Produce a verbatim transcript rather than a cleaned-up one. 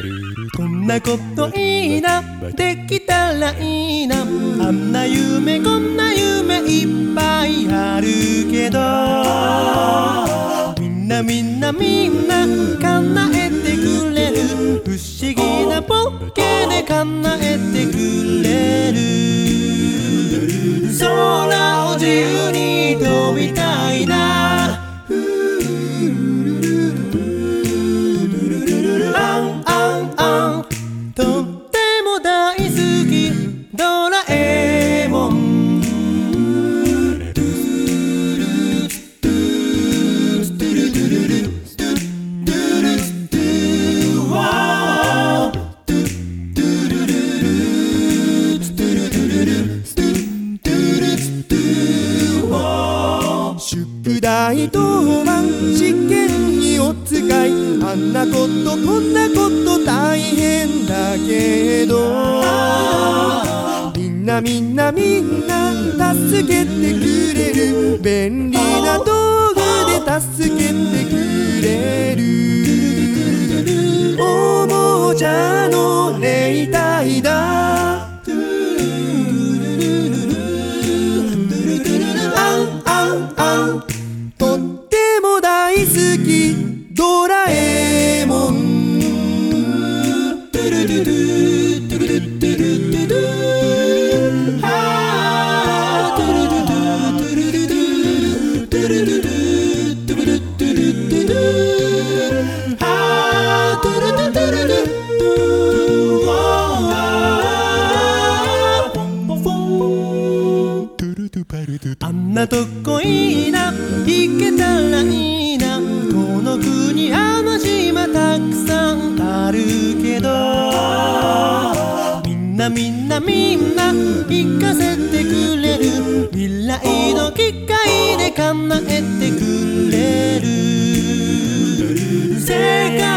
こんなこといいな、できたらいいな。あんな夢こんな夢いっぱいあるけど、みんなみんなみんな叶えてくれる。不思議なボケで叶えてくれる。空を自由に飛びたいな。あんあんあん、とっても大好きドラえもん。宿題当番試験にお使い、あんなことこんなこと大変だけど、みんなみんなみんな助けてくれる。便利な道具で助けてくれる。おもちゃの例題だ。とっても大好きドラえもん。トゥルルルトゥルルトゥルトゥルはートゥルルルトゥルルルトゥルルルトゥルトゥルトゥルトゥルはートゥルルトゥルルあんなとこいいな、行けたらいいな。この国あの島たくさんあるけど、みんなみんなみんな行かせてくれる。未来の機械で叶えてくれる。世界